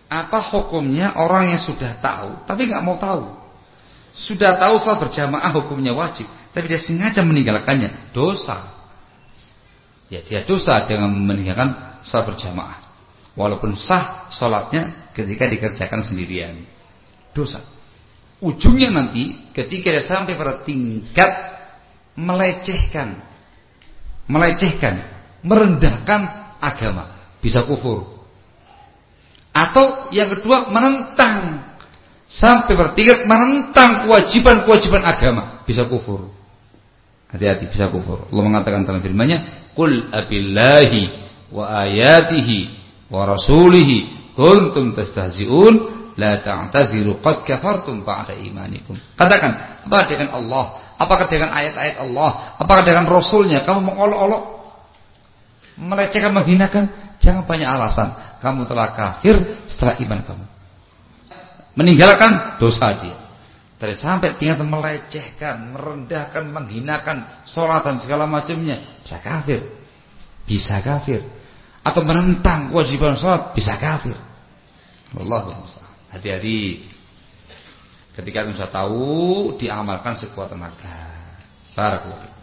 Apa hukumnya orang yang sudah tahu tapi nggak mau tahu? Sudah tahu salat berjamaah hukumnya wajib, tapi dia sengaja meninggalkannya, dosa. Ya, dia dosa dengan meninggalkan salat berjamaah. Walaupun sah salatnya ketika dikerjakan sendirian. Dosa. Ujungnya nanti ketika dia sampai pada tingkat melecehkan, merendahkan agama, bisa kufur. Atau yang kedua menentang, sampai bertingkat menentang kewajiban-kewajiban agama, bisa kufur. Hati-hati, bisa kufur. Allah mengatakan dalam firman-Nya, "Qul abillahi wa ayatihi wa rasulihi kuntum tastahzi'un la ta'tadziru qad kafartum ba'da imanikum." Katakan, apakah dengan Allah, apakah dengan ayat-ayat Allah, apakah dengan Rasulnya kamu mengolok-olok, melecehkan, menghinakan? Jangan banyak alasan. Kamu telah kafir setelah iman kamu. Meninggalkan dosa dia. Dari sampai tingkat melecehkan, merendahkan, menghinakan salat dan segala macamnya, bisa kafir. Bisa kafir. Atau menentang kewajiban salat, bisa kafir. Wallahu a'lam. Hati-hati. Ketika kita tahu, diamalkan sekuat tenaga. Barakallahu.